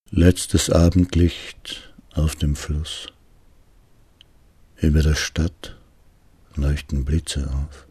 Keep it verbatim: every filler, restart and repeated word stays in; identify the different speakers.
Speaker 1: Letztes Abendlicht auf dem Fluss. Über der Stadt leuchten Blitze auf.